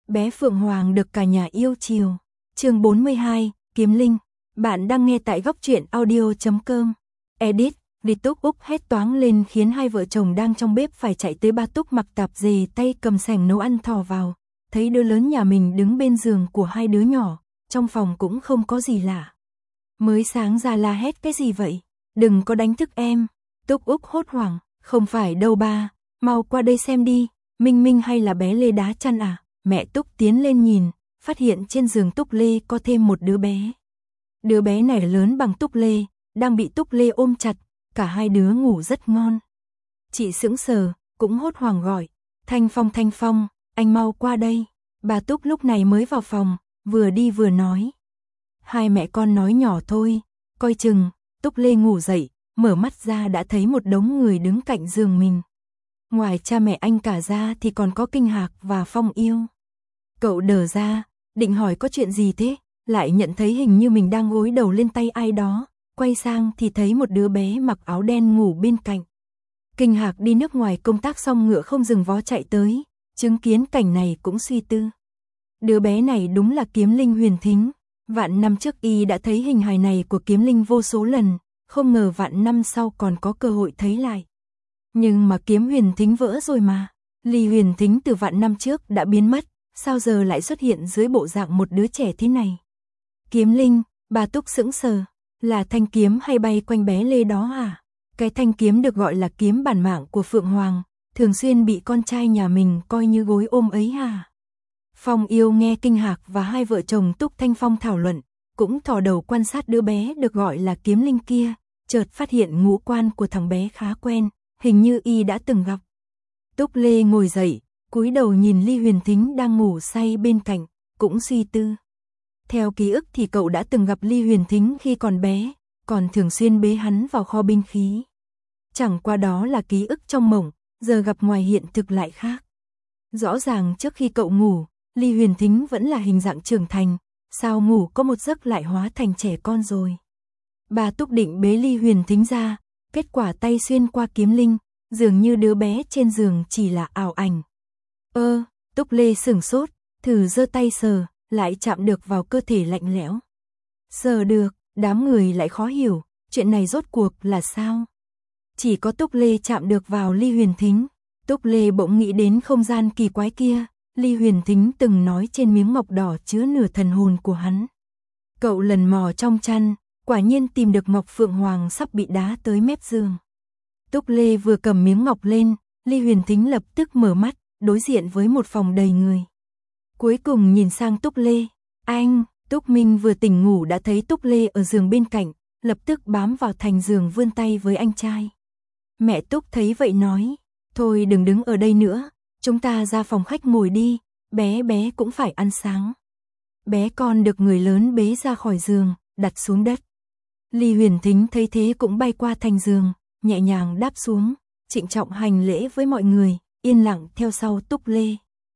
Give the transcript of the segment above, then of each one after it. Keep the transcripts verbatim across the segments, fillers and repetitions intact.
bé Phượng Hoàng được cả nhà yêu chiều. Chương bốn mươi hai, Kiếm Linh. Bạn đang nghe tại góc truyện audio chấm com. Edit, Đi Túc Úc hét toáng lên khiến hai vợ chồng đang trong bếp phải chạy tới Ba Túc mặc tạp dề tay cầm sẻng nấu ăn thò vào. Thấy đứa lớn nhà mình đứng bên giường của hai đứa nhỏ, trong phòng cũng không có gì lạ. Mới sáng ra la hét cái gì vậy? Đừng có đánh thức em. Túc Úc hốt hoảng, không phải đâu ba, mau qua đây xem đi, Minh Minh hay là bé Lê đá chăn à? Mẹ Túc tiến lên nhìn, phát hiện trên giường Túc Lê có thêm một đứa bé. Đứa bé này lớn bằng Túc Lê, đang bị Túc Lê ôm chặt, cả hai đứa ngủ rất ngon. Chị sững sờ, cũng hốt hoảng gọi, Thanh Phong Thanh Phong, anh mau qua đây. Bà Túc lúc này mới vào phòng, vừa đi vừa nói. Hai mẹ con nói nhỏ thôi, coi chừng. Túc Lê ngủ dậy, mở mắt ra đã thấy một đống người đứng cạnh giường mình. Ngoài cha mẹ anh cả ra thì còn có Kinh Hạc và Phong Yêu. Cậu đờ ra, định hỏi có chuyện gì thế, lại nhận thấy hình như mình đang gối đầu lên tay ai đó, quay sang thì thấy một đứa bé mặc áo đen ngủ bên cạnh. Kinh Hạc đi nước ngoài công tác xong ngựa không dừng vó chạy tới, chứng kiến cảnh này cũng suy tư. Đứa bé này đúng là Kiếm Linh Huyền Thính. Vạn năm trước y đã thấy hình hài này của Kiếm Linh vô số lần, không ngờ vạn năm sau còn có cơ hội thấy lại. Nhưng mà kiếm Huyền Thính vỡ rồi mà, Ly Huyền Thính từ vạn năm trước đã biến mất, sao giờ lại xuất hiện dưới bộ dạng một đứa trẻ thế này? Kiếm Linh, bà Túc sững sờ, là thanh kiếm hay bay quanh bé Lê đó à? Cái thanh kiếm được gọi là kiếm bản mạng của Phượng Hoàng, thường xuyên bị con trai nhà mình coi như gối ôm ấy à? Phong Yêu nghe Kinh Hạc và hai vợ chồng Túc Thanh Phong thảo luận, cũng thò đầu quan sát đứa bé được gọi là Kiếm Linh kia, chợt phát hiện ngũ quan của thằng bé khá quen, hình như y đã từng gặp. Túc Lê ngồi dậy, cúi đầu nhìn Ly Huyền Thính đang ngủ say bên cạnh, cũng suy tư. Theo ký ức thì cậu đã từng gặp Ly Huyền Thính khi còn bé, còn thường xuyên bế hắn vào kho binh khí. Chẳng qua đó là ký ức trong mộng, giờ gặp ngoài hiện thực lại khác. Rõ ràng trước khi cậu ngủ, Ly Huyền Thính vẫn là hình dạng trưởng thành, sao ngủ có một giấc lại hóa thành trẻ con rồi. Bà Túc định bế Ly Huyền Thính ra, kết quả tay xuyên qua Kiếm Linh, dường như đứa bé trên giường chỉ là ảo ảnh. Ơ, Túc Lê sửng sốt, thử giơ tay sờ, lại chạm được vào cơ thể lạnh lẽo. Sờ được, đám người lại khó hiểu, chuyện này rốt cuộc là sao? Chỉ có Túc Lê chạm được vào Ly Huyền Thính, Túc Lê bỗng nghĩ đến không gian kỳ quái kia. Ly Huyền Thính từng nói trên miếng ngọc đỏ chứa nửa thần hồn của hắn. Cậu lần mò trong chăn, quả nhiên tìm được ngọc Phượng Hoàng sắp bị đá tới mép giường. Túc Lê vừa cầm miếng ngọc lên, Ly Huyền Thính lập tức mở mắt, đối diện với một phòng đầy người. Cuối cùng nhìn sang Túc Lê, anh, Túc Minh vừa tỉnh ngủ đã thấy Túc Lê ở giường bên cạnh, lập tức bám vào thành giường vươn tay với anh trai. Mẹ Túc thấy vậy nói, thôi đừng đứng ở đây nữa. Chúng ta ra phòng khách ngồi đi, bé bé cũng phải ăn sáng. Bé con được người lớn bế ra khỏi giường, đặt xuống đất. Ly Huyền Thính thấy thế cũng bay qua thành giường, nhẹ nhàng đáp xuống, trịnh trọng hành lễ với mọi người, yên lặng theo sau Túc Lê.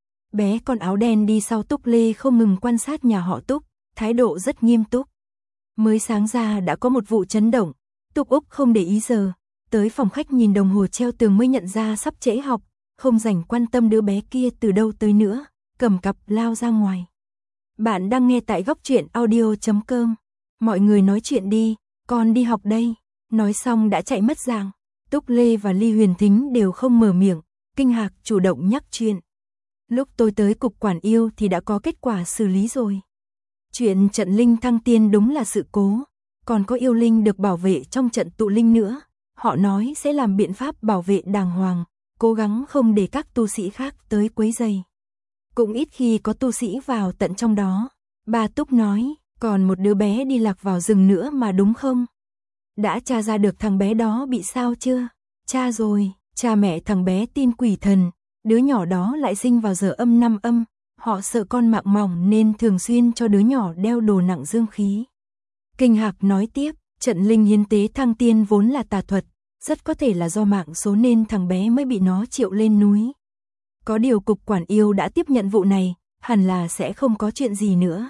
Bé con áo đen đi sau Túc Lê không ngừng quan sát nhà họ Túc, thái độ rất nghiêm túc. Mới sáng ra đã có một vụ chấn động, Túc Úc không để ý giờ, tới phòng khách nhìn đồng hồ treo tường mới nhận ra sắp trễ học. Không rảnh quan tâm đứa bé kia từ đâu tới nữa, cầm cặp lao ra ngoài. Bạn đang nghe tại góc truyện audio chấm com. Mọi người nói chuyện đi, con đi học đây. Nói xong đã chạy mất dạng. Túc Lê và Ly Huyền Thính đều không mở miệng, Kinh Hạc chủ động nhắc chuyện. Lúc tôi tới cục quản yêu thì đã có kết quả xử lý rồi. Chuyện trận linh thăng tiên đúng là sự cố, còn có yêu linh được bảo vệ trong trận tụ linh nữa. Họ nói sẽ làm biện pháp bảo vệ đàng hoàng, cố gắng không để các tu sĩ khác tới quấy rầy. Cũng ít khi có tu sĩ vào tận trong đó. Bà Túc nói, còn một đứa bé đi lạc vào rừng nữa mà đúng không? Đã tra ra được thằng bé đó bị sao chưa? Tra rồi, cha mẹ thằng bé tin quỷ thần, đứa nhỏ đó lại sinh vào giờ âm năm âm, họ sợ con mạng mỏng nên thường xuyên cho đứa nhỏ đeo đồ nặng dương khí. Kinh Hạc nói tiếp, trận linh hiến tế thăng tiên vốn là tà thuật, rất có thể là do mạng số nên thằng bé mới bị nó triệu lên núi. Có điều cục quản yêu đã tiếp nhận vụ này, hẳn là sẽ không có chuyện gì nữa.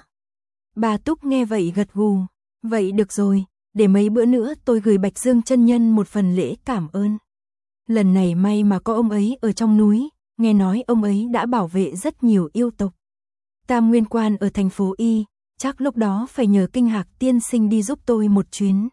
Bà Túc nghe vậy gật gù, vậy được rồi, để mấy bữa nữa tôi gửi Bạch Dương chân nhân một phần lễ cảm ơn. Lần này may mà có ông ấy ở trong núi, nghe nói ông ấy đã bảo vệ rất nhiều yêu tộc. Tam Nguyên Quan ở thành phố Y, chắc lúc đó phải nhờ Kinh Hạc tiên sinh đi giúp tôi một chuyến.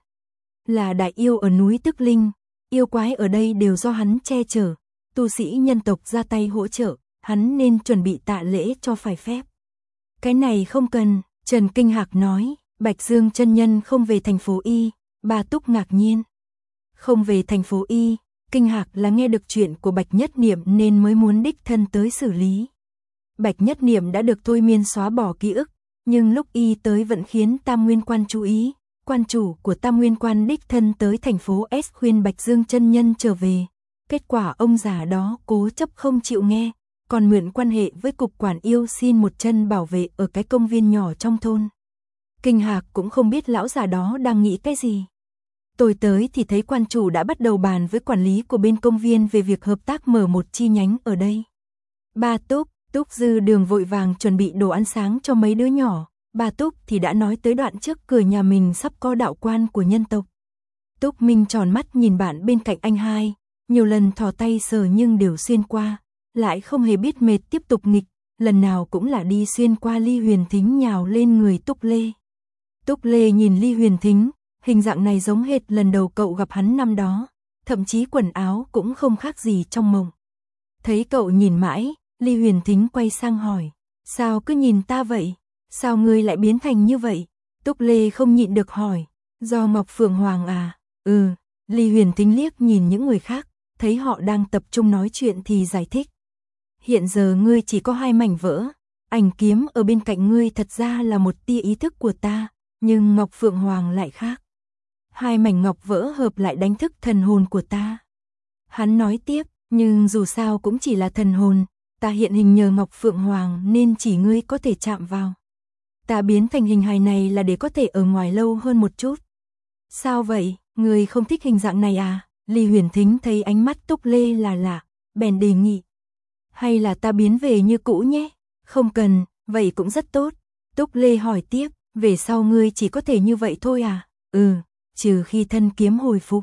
Là đại yêu ở núi Tức Linh, yêu quái ở đây đều do hắn che chở, tu sĩ nhân tộc ra tay hỗ trợ, hắn nên chuẩn bị tạ lễ cho phải phép. Cái này không cần, Trần Kinh Hạc nói, Bạch Dương chân nhân không về thành phố Y, Ba Túc ngạc nhiên. Không về thành phố Y, Kinh Hạc là nghe được chuyện của Bạch Nhất Niệm nên mới muốn đích thân tới xử lý. Bạch Nhất Niệm đã được thôi miên xóa bỏ ký ức, nhưng lúc y tới vẫn khiến Tam Nguyên Quan chú ý. Quan chủ của Tam Nguyên Quan đích thân tới thành phố S khuyên Bạch Dương chân nhân trở về. Kết quả ông già đó cố chấp không chịu nghe, còn mượn quan hệ với cục quản yêu xin một chân bảo vệ ở cái công viên nhỏ trong thôn. Kinh Hạc cũng không biết lão già đó đang nghĩ cái gì. Tôi tới thì thấy quan chủ đã bắt đầu bàn với quản lý của bên công viên về việc hợp tác mở một chi nhánh ở đây. Ba Túc, Túc Dư Đường vội vàng chuẩn bị đồ ăn sáng cho mấy đứa nhỏ. Bà Túc thì đã nói tới đoạn trước cửa nhà mình sắp có đạo quan của nhân tộc. Túc Minh tròn mắt nhìn bạn bên cạnh anh hai, nhiều lần thò tay sờ nhưng đều xuyên qua, lại không hề biết mệt tiếp tục nghịch, lần nào cũng là đi xuyên qua Ly Huyền Thính nhào lên người Túc Lê. Túc Lê nhìn Ly Huyền Thính, hình dạng này giống hệt lần đầu cậu gặp hắn năm đó, thậm chí quần áo cũng không khác gì trong mộng. Thấy cậu nhìn mãi, Ly Huyền Thính quay sang hỏi, sao cứ nhìn ta vậy? Sao ngươi lại biến thành như vậy? Túc Lê không nhịn được hỏi, do Ngọc Phượng Hoàng à? Ừ, Ly Huyền Thính liếc nhìn những người khác, thấy họ đang tập trung nói chuyện thì giải thích. Hiện giờ ngươi chỉ có hai mảnh vỡ, ảnh kiếm ở bên cạnh ngươi thật ra là một tia ý thức của ta, nhưng Ngọc Phượng Hoàng lại khác. Hai mảnh ngọc vỡ hợp lại đánh thức thần hồn của ta. Hắn nói tiếp, nhưng dù sao cũng chỉ là thần hồn, ta hiện hình nhờ Ngọc Phượng Hoàng nên chỉ ngươi có thể chạm vào. Ta biến thành hình hài này là để có thể ở ngoài lâu hơn một chút. Sao vậy, ngươi không thích hình dạng này à? Ly Huyền Thính thấy ánh mắt Túc Lê là lạ, bèn đề nghị. Hay là ta biến về như cũ nhé? Không cần, vậy cũng rất tốt. Túc Lê hỏi tiếp, về sau ngươi chỉ có thể như vậy thôi à? Ừ, trừ khi thân kiếm hồi phục.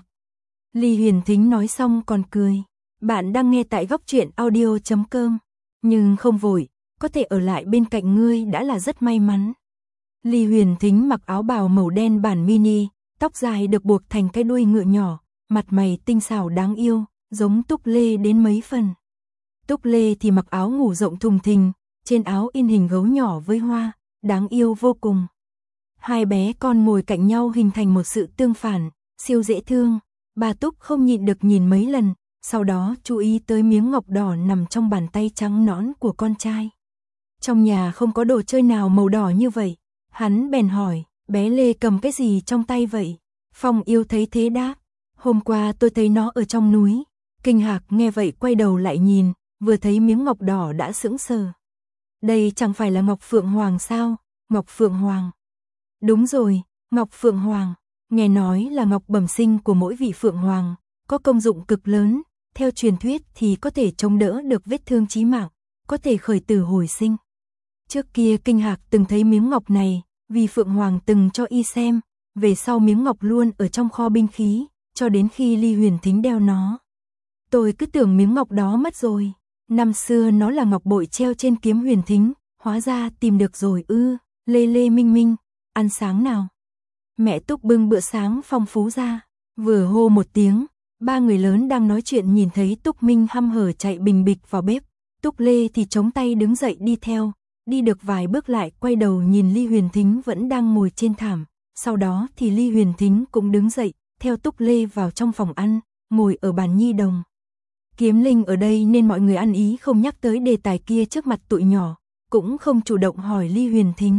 Ly Huyền Thính nói xong còn cười. Bạn đang nghe tại góc truyện audio chấm com. Nhưng không vội, có thể ở lại bên cạnh ngươi đã là rất may mắn. Ly Huyền Thính mặc áo bào màu đen bản mini, tóc dài được buộc thành cái đuôi ngựa nhỏ, mặt mày tinh xảo đáng yêu, giống Túc Lê đến mấy phần. Túc Lê thì mặc áo ngủ rộng thùng thình, trên áo in hình gấu nhỏ với hoa, đáng yêu vô cùng. Hai bé con ngồi cạnh nhau hình thành một sự tương phản, siêu dễ thương. Bà Túc không nhịn được nhìn mấy lần, sau đó chú ý tới miếng ngọc đỏ nằm trong bàn tay trắng nõn của con trai. Trong nhà không có đồ chơi nào màu đỏ như vậy. Hắn bèn hỏi, bé Lê cầm cái gì trong tay vậy? Phong Yêu thấy thế đáp, hôm qua tôi thấy nó ở trong núi. Kinh Hạc nghe vậy quay đầu lại nhìn, vừa thấy miếng ngọc đỏ đã sững sờ. Đây chẳng phải là Ngọc Phượng Hoàng sao? Ngọc Phượng Hoàng. Đúng rồi, Ngọc Phượng Hoàng. Nghe nói là ngọc bẩm sinh của mỗi vị Phượng Hoàng, có công dụng cực lớn. Theo truyền thuyết thì có thể chống đỡ được vết thương chí mạng, có thể khởi tử hồi sinh. Trước kia Kinh Hạc từng thấy miếng ngọc này, vì Phượng Hoàng từng cho y xem, về sau miếng ngọc luôn ở trong kho binh khí, cho đến khi Ly Huyền Thính đeo nó. Tôi cứ tưởng miếng ngọc đó mất rồi, năm xưa nó là ngọc bội treo trên kiếm Huyền Thính, hóa ra tìm được rồi ư. Lê Lê Minh Minh, ăn sáng nào. Mẹ Túc bưng bữa sáng phong phú ra, vừa hô một tiếng, ba người lớn đang nói chuyện nhìn thấy Túc Minh hăm hở chạy bình bịch vào bếp. Túc Lê thì chống tay đứng dậy đi theo, đi được vài bước lại quay đầu nhìn Ly Huyền Thính vẫn đang ngồi trên thảm, sau đó thì Ly Huyền Thính cũng đứng dậy, theo Túc Lê vào trong phòng ăn, ngồi ở bàn nhi đồng. Kiếm Linh ở đây nên mọi người ăn ý không nhắc tới đề tài kia trước mặt tụi nhỏ, cũng không chủ động hỏi Ly Huyền Thính.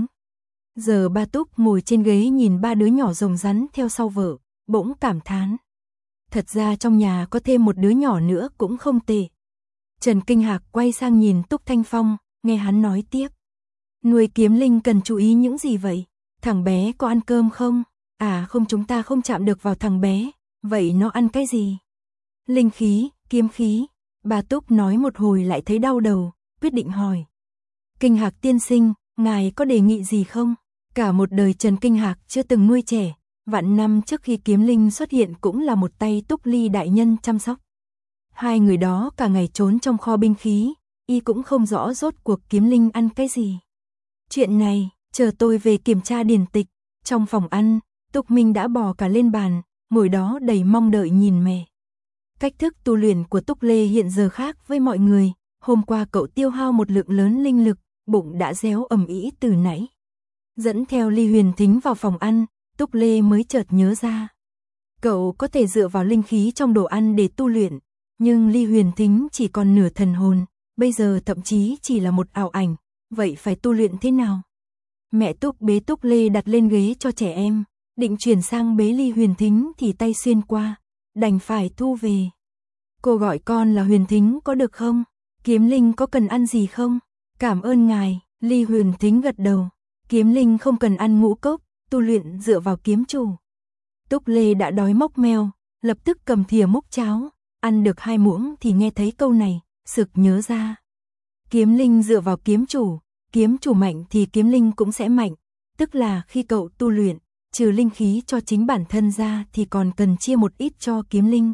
Giờ ba Túc ngồi trên ghế nhìn ba đứa nhỏ rồng rắn theo sau vợ, bỗng cảm thán. Thật ra trong nhà có thêm một đứa nhỏ nữa cũng không tệ. Trần Kinh Hạc quay sang nhìn Túc Thanh Phong, nghe hắn nói tiếp. Nuôi Kiếm Linh cần chú ý những gì vậy? Thằng bé có ăn cơm không? À không, chúng ta không chạm được vào thằng bé. Vậy nó ăn cái gì? Linh khí, kiếm khí. Bà Túc nói một hồi lại thấy đau đầu, quyết định hỏi. Kinh Hạc tiên sinh, ngài có đề nghị gì không? Cả một đời Trần Kinh Hạc chưa từng nuôi trẻ, vạn năm trước khi Kiếm Linh xuất hiện cũng là một tay Túc Ly đại nhân chăm sóc. Hai người đó cả ngày trốn trong kho binh khí, y cũng không rõ rốt cuộc Kiếm Linh ăn cái gì. Chuyện này, chờ tôi về kiểm tra điển tịch. Trong phòng ăn, Túc Minh đã bò cả lên bàn, ngồi đó đầy mong đợi nhìn mẹ. Cách thức tu luyện của Túc Lê hiện giờ khác với mọi người, hôm qua cậu tiêu hao một lượng lớn linh lực, bụng đã réo ầm ĩ từ nãy. Dẫn theo Ly Huyền Thính vào phòng ăn, Túc Lê mới chợt nhớ ra. Cậu có thể dựa vào linh khí trong đồ ăn để tu luyện, nhưng Ly Huyền Thính chỉ còn nửa thần hồn, bây giờ thậm chí chỉ là một ảo ảnh, vậy phải tu luyện thế nào? Mẹ Túc bế Túc Lê đặt lên ghế cho trẻ em, định chuyển sang bế Ly Huyền Thính thì tay xuyên qua, đành phải thu về. Cô gọi con là Huyền Thính có được không? Kiếm Linh có cần ăn gì không? Cảm ơn ngài, Ly Huyền Thính gật đầu. Kiếm Linh không cần ăn ngũ cốc, tu luyện dựa vào kiếm chủ. Túc Lê đã đói mốc meo, lập tức cầm thìa múc cháo, ăn được hai muỗng thì nghe thấy câu này, sực nhớ ra. Kiếm Linh dựa vào kiếm chủ, kiếm chủ mạnh thì kiếm linh cũng sẽ mạnh, tức là khi cậu tu luyện, trừ linh khí cho chính bản thân ra thì còn cần chia một ít cho kiếm linh.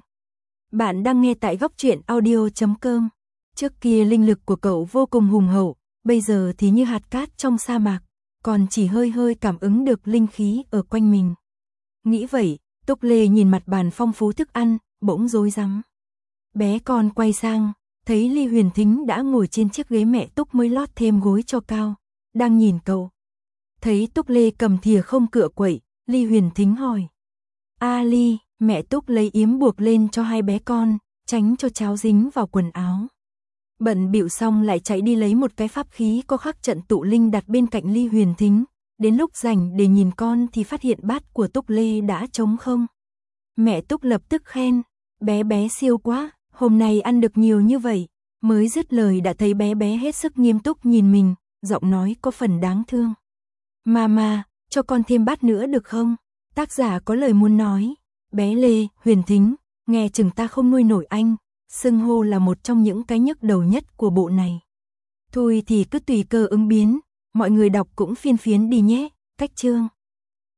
Bạn đang nghe tại góc truyện audio chấm com. Trước kia linh lực của cậu vô cùng hùng hậu, bây giờ thì như hạt cát trong sa mạc, còn chỉ hơi hơi cảm ứng được linh khí ở quanh mình. Nghĩ vậy, Túc Lê nhìn mặt bàn phong phú thức ăn, bỗng rối rắm. Bé con quay sang, thấy Ly Huyền Thính đã ngồi trên chiếc ghế mẹ Túc mới lót thêm gối cho cao, đang nhìn cậu. Thấy Túc Lê cầm thìa không cựa quậy, Ly Huyền Thính hỏi. A Ly, mẹ Túc lấy yếm buộc lên cho hai bé con, tránh cho cháo dính vào quần áo. Bận bịu xong lại chạy đi lấy một cái pháp khí có khắc trận tụ linh đặt bên cạnh Ly Huyền Thính. Đến lúc rảnh để nhìn con thì phát hiện bát của Túc Lê đã trống không. Mẹ Túc lập tức khen, bé bé siêu quá, hôm nay ăn được nhiều như vậy. Mới dứt lời đã thấy bé bé hết sức nghiêm túc nhìn mình, giọng nói có phần đáng thương. Mama, cho con thêm bát nữa được không? Tác giả có lời muốn nói. Bé Lê, Huyền Thính, nghe chừng ta không nuôi nổi anh. Xưng hô là một trong những cái nhức đầu nhất của bộ này. Thôi thì cứ tùy cơ ứng biến, mọi người đọc cũng phiên phiến đi nhé. Cách chương